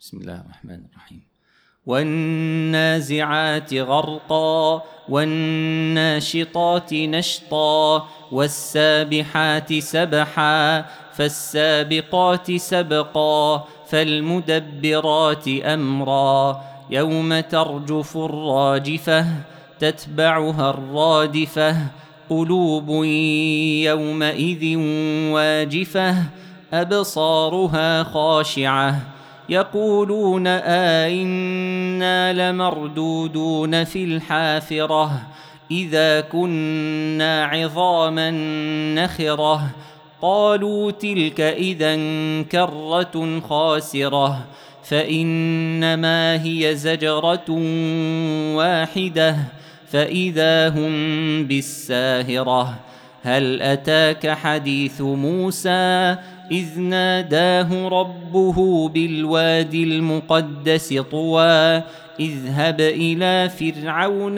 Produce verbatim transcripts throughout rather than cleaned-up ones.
بسم الله الرحمن الرحيم. والنازعات غرقا والناشطات نشطا والسابحات سبحا فالسابقات سبقا فالمدبرات أمرا يوم ترجف الراجفة تتبعها الرادفة قلوب يومئذ واجفة أبصارها خاشعة يقولون أئنا لمردودون في الحافرة إذا كنا عظاما نخرة قالوا تلك إذا كرة خاسرة فإنما هي زجرة واحدة فإذا هم بالساهرة هل أتاك حديث موسى إذ ناداه ربه بالوادي المقدس طوى اذهب إلى فرعون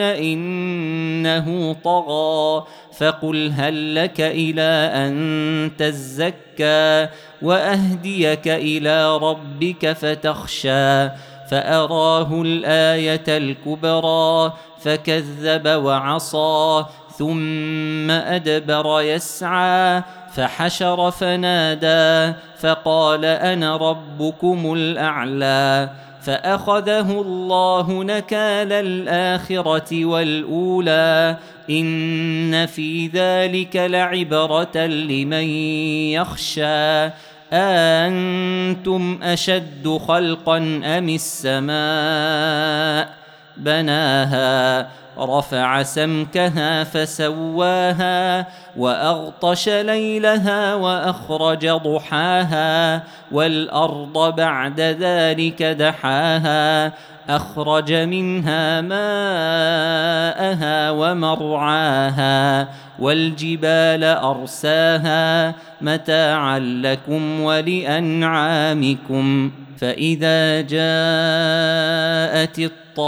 إنه طغى فقل هل لك إلى أن تزكى وأهديك إلى ربك فتخشى فأراه الآية الكبرى فكذب وعصى ثم أدبر يسعى فحشر فنادى فقال أنا ربكم الأعلى فأخذه الله نكال الآخرة والأولى إن في ذلك لعبرة لمن يخشى أأنتم أشد خلقا أم السماء بناها رفع سمكها فسواها وأغطش ليلها وأخرج ضحاها والأرض بعد ذلك دحاها أخرج منها ماءها ومرعاها والجبال أرساها متاعا لكم ولأنعامكم فإذا جاءت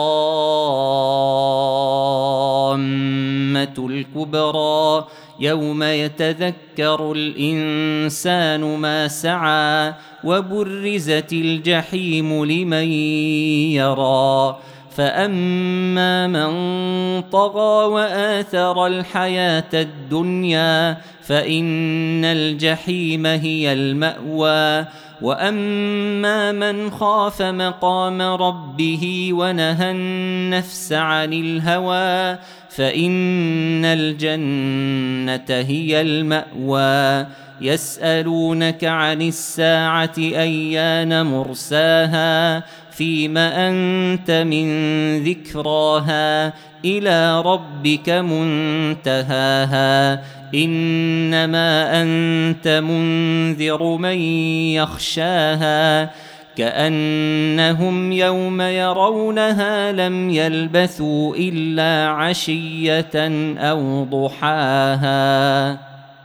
الطامة الكبرى يوم يتذكر الإنسان ما سعى وبرزت الجحيم لمن يرى فأما من طغى وآثر الحياة الدنيا فإن الجحيم هي المأوى وأما من خاف مقام ربه ونهى النفس عن الهوى فإن الجنة هي المأوى يسألونك عن الساعة أيان مرساها فيم أنت من ذكراها إلى ربك منتهاها إنما أنت منذر من يخشاها كأنهم يوم يرونها لم يلبثوا إلا عشية أو ضحاها.